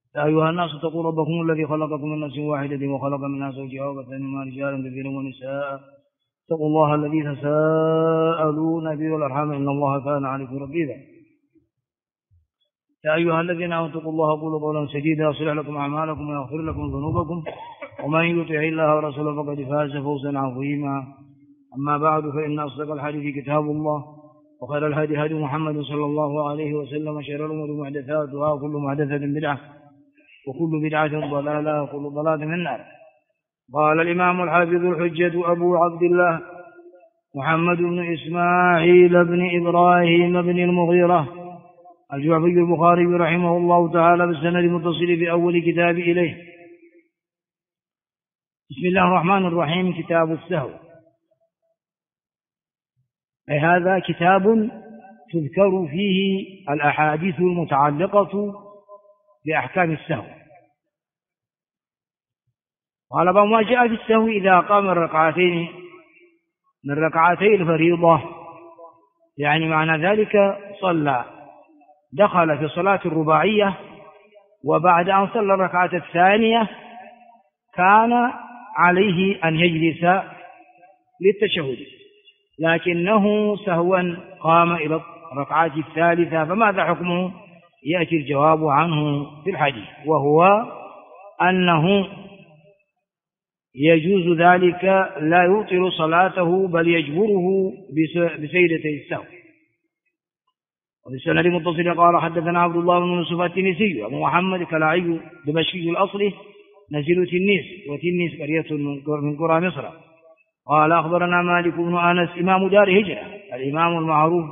يا أيها الناس اتقوا ربكم الذي خلقكم من نفس واحدة وخلق منها زوجها وبث منهما رجالا كثيرا ونساء. اتقوا الله الذي تساءلون به والأرحام إن الله كان عليكم رقيبا. يا أيها الذين آمنوا اتقوا الله وقولوا قولا سديدا يصلح لكم أعمالكم ويغفر لكم ذنوبكم ومن يطع الله ورسوله فقد فاز فوزا عظيما. أما بعد فإن أصدق الحديث كتاب الله وخير الهدي هدي محمد صلى الله عليه وسلم وشر الأمور محدثاتها وكل محدثة بدعة وكل بدعة ضلالة وكل ضلالة من النار. قال الإمام الحافظ الحجة أبو عبد الله محمد بن إسماعيل بن إبراهيم بن المغيرة الجعفي البخاري رحمه الله تعالى بالسند المتصل في أول كتاب إليه. بسم الله الرحمن الرحيم. كتاب السهو، أي هذا كتاب تذكر فيه الأحاديث المتعلقة بأحكام السهو. قال باب ما جاء في السهو إذا قام الركعتين من ركعتي الفريضة، يعني معنى ذلك صلى دخل في صلاة الرباعية وبعد أن صلى الركعة الثانية كان عليه أن يجلس للتشهد، لكنه سهوا قام إلى الركعة الثالثة، فماذا حكمه؟ يأتي الجواب عنه في الحديث، وهو أنه يجوز ذلك لا يبطل صلاته بل يجبره بسيدتي السهو. وبالسند المتصل قال حدثنا عبد الله بن يوسف التنيسي أبو محمد كلاعي دمشقي الأصل نزيل تنيس، وتنيس قرية من قرى مصر. قال أخبرنا مالك بن أنس إمام دار هجرة الإمام المعروف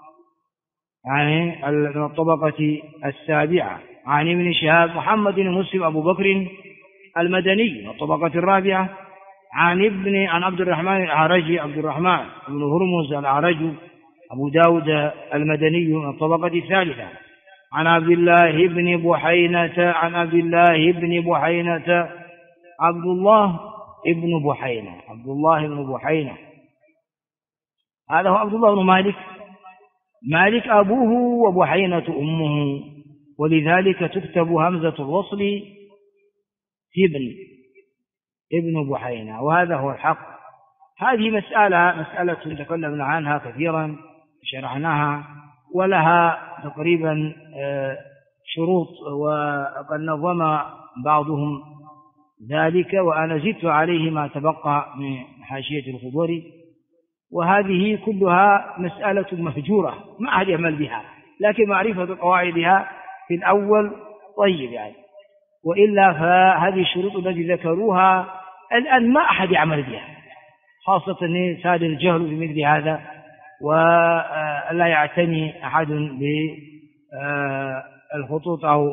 يعني من الطبقة السابعة، عن ابن شهاب محمد بن مسلم أبو بكر المدني من الطبقة الرابعة، عن عبد الرحمن الأعرجي عبد الرحمن بن هرمز الأعرج أبو داود المدني من الطبقة الثالثة، عن عبد الله بن بحينة عبد الله بن بحينة هذا هو عبد الله بن مالك أبوه وبحينة أمه، ولذلك تكتب همزة الوصل في ابن بحينة، وهذا هو الحق. هذه مسألة تكلمنا عنها كثيرا شرحناها، ولها تقريبا شروط، وقد نظم بعضهم ذلك وأنا زدت عليه ما تبقى من حاشية الخضر، وهذه كلها مسألة مهجورة ما أحد يعمل بها، لكن معرفة قواعدها في الأول طيب يعني، وإلا فهذه الشروط التي ذكروها الآن ما أحد يعمل بها، خاصة ساد الجهل بمثل هذا، ولا يعتني أحد بالخطوط أو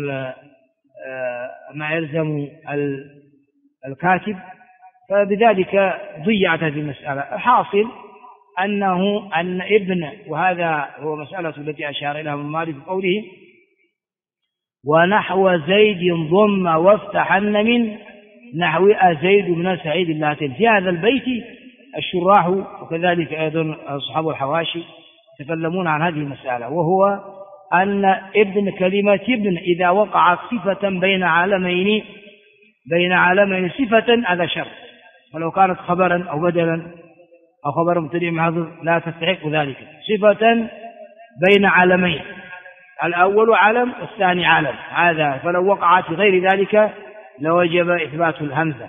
ما يلزم الكاتب، فبذلك ضيعت هذه المسألة. الحاصل أن ابن، وهذا هو مسألة التي أشار إليها ابن مالك بقوله ونحو زيد ضم وافتحن من نحو زيد بن سعيد اللاتين. في هذا البيت الشراح وكذلك أيضا أصحاب الحواشي يتكلمون عن هذه المسألة، وهو أن ابن كلمة ابن إذا وقعت صفة بين علمين صفة هذا شرط، ولو كانت خبرا أو بدلا أو خبر مبتدئ محذوف لا تستحق ذلك. صفة بين علمين، الأول علم والثاني علم، هذا فلو وقعت غير ذلك لوجب إثبات الهمزة،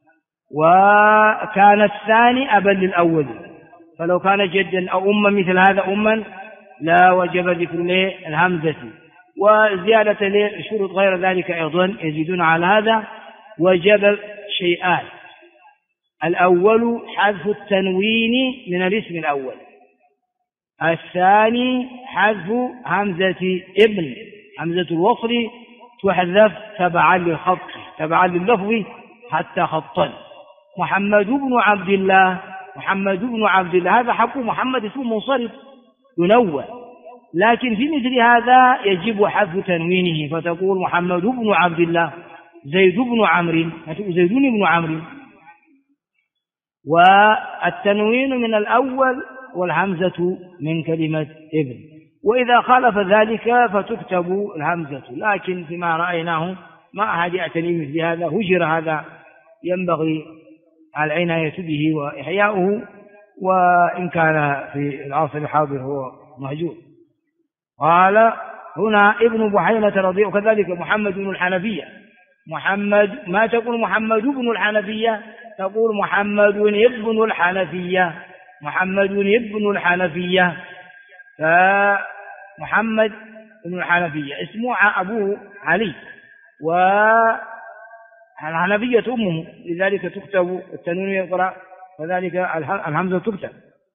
وكان الثاني أبا للأول، فلو كان جدا أو أما مثل هذا أما لا وجب ذكر الهمزة، وزيادة لشروط غير ذلك أيضا يزيدون على هذا. وجب شيئان: الأول حذف التنوين من الاسم الأول، الثاني حذف همزة ابن، همزة الوصل تحذف تبعا للخط تبعا لللفظ حتى خطا. محمد بن عبد الله هذا حق محمد اسم منصرف ينوى، لكن في مثل هذا يجب حذف تنوينه، فتقول محمد بن عبد الله، زيد بن عمرو، زيدون بن عمرو، والتنوين من الأول والهمزة من كلمة ابن. وإذا خالف ذلك فتكتب الهمزة، لكن فيما رأيناه ما أحد يعتني مثل هذا، هجر هذا، ينبغي العناية به وإحياؤه، وإن كان في العصر الحاضر هو مهجور. قال هنا ابن بحينة رضي، وكذلك محمد بن الحنفية. محمد ما تقول محمد بن الحنفية، تقول محمد ابن الحنفية، محمد ابن الحنفية. فمحمد بن الحنفية اسمه أبوه علي، والحنفية أمه، لذلك تكتب التنوين يقرأ، فذلك الهمزة تكتب.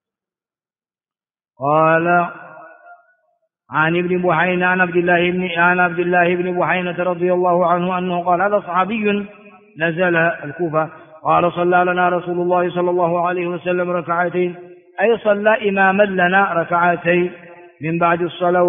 قال عن ابن بحينة عن عبد الله بن بحينة رضي الله عنه أنه قال هذا صحابي نزل الكوفة، قال صلى لنا رسول الله صلى الله عليه وسلم ركعتين، أي صلى إماما لنا ركعتين من بعد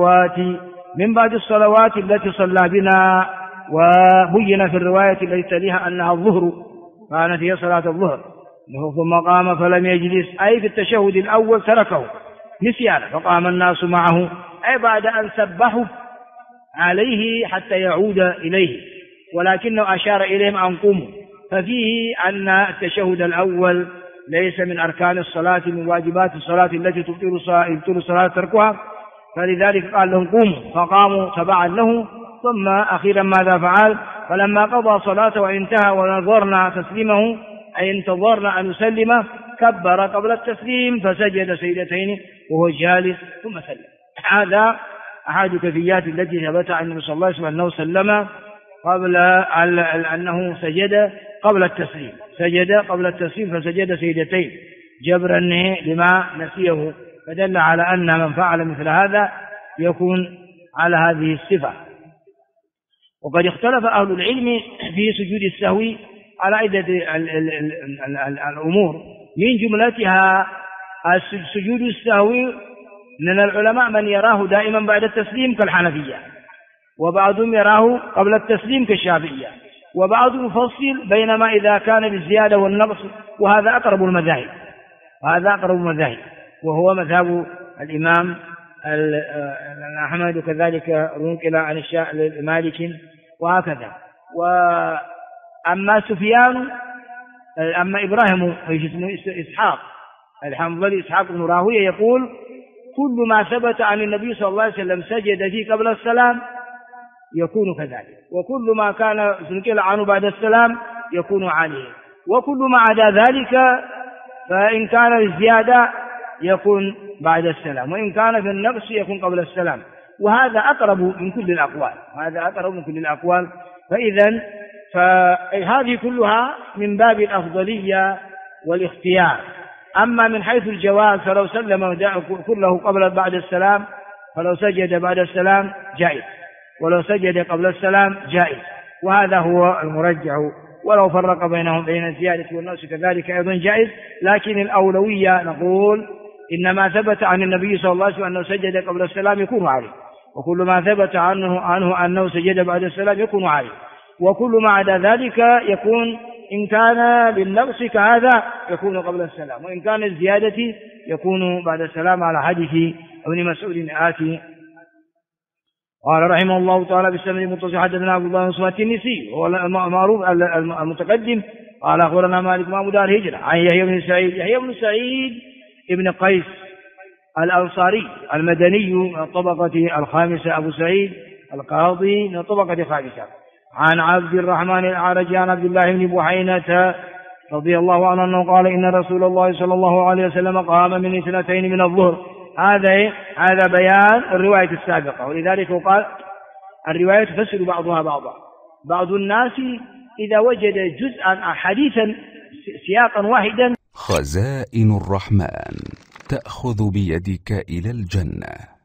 الصلوات التي صلى بنا. وبين في الرواية التي تليها أنها الظهر، كانت هي صلاة الظهر، ثم قام فلم يجلس، أي في التشهد الأول تركه نسيانا، فقام الناس معه، أي بعد أن سبحوا عليه حتى يعود إليه، ولكنه أشار إليهم أن قوموا. ففيه أن التشهد الأول ليس من أركان الصلاة، من واجبات الصلاة التي تبطل الصلاة تركها، فلذلك قال لهم قوموا، فقاموا تبعا له. ثم أخيرا ماذا فعل؟ فلما قضى صلاته وانتهى ونظرنا تسليمه، أي انتظرنا أن يسلم، كبر قبل التسليم فسجد سجدتين وهو جالس ثم سلم. هذا أحد الكيفيات التي ثبت عن النبي صلى الله عليه وسلم أنه سلم قبل أنه سجد قبل التسليم، سجد قبل التسليم فسجد سجدتين جبرا لما نسيه، فدل على أن من فعل مثل هذا يكون على هذه الصفة. وقد اختلف أهل العلم في سجود السهو على عدة الأمور، من جملتها سجود السهو من العلماء من يراه دائما بعد التسليم كالحنفية، وبعضهم يراه قبل التسليم كالشافعية، وبعضهم يفصل بينما إذا كان بالزيادة والنقص، وهذا أقرب المذاهب، وهو مذهب الإمام أحمد، وكذلك نقل عن مالك وهكذا. وأما سفيان، أما إبراهيم إسحاق الحنظلي إسحاق بن راهويه يقول كل ما ثبت عن النبي صلى الله عليه وسلم سجد فيه قبل السلام يكون كذلك، وكل ما كان نقل عنه بعد السلام يكون عليه، وكل ما عدا ذلك فإن كان الزيادة يكون بعد السلام، وإن كان في النقص يكون قبل السلام. وهذا أقرب من كل الأقوال. فإذا فهذه كلها من باب الأفضلية والاختيار. أما من حيث الجواز فلو سلم كله قبل بعد السلام، فلو سجد بعد السلام جائز، ولو سجد قبل السلام جائز، وهذا هو المرجح. ولو فرق بينهم بين الزيادة والنقص كذلك أيضا جائز، لكن الأولوية نقول إنما ثبت عن النبي صلى الله عليه وسلم أنه سجد قبل السلام يكون عليه، وكل ما ثبت عنه أنه سجد بعد السلام يكون عليه، وكل ما عدا ذلك يكون إن كان للنقص كهذا يكون قبل السلام، وإن كان الزيادة يكون بعد السلام، على حديث ابن مسعود آتي. قال رحمه الله تعالى بالسند المتصل حدثنا عبد الله بن مسعود التنيسي هو المعروف المتقدم قال أخبرنا مالك إمام دار الهجرة عن يحيى بن سعيد ابن قيس الأنصاري المدني من الطبقة الخامسة، أبو سعيد القاضي من الطبقة الخامسة، عن عبد الرحمن الأعرج عن عبد الله بن بحينة رضي الله عنه أنه قال إن رسول الله صلى الله عليه وسلم قام من 2 من الظهر. هذا بيان الرواية السابقة، ولذلك قال الرواية تفسر بعضها بعضا. بعض الناس إذا وجد جزءا حديثا سياقا واحدا. خزائن الرحمن تأخذ بيدك إلى الجنة.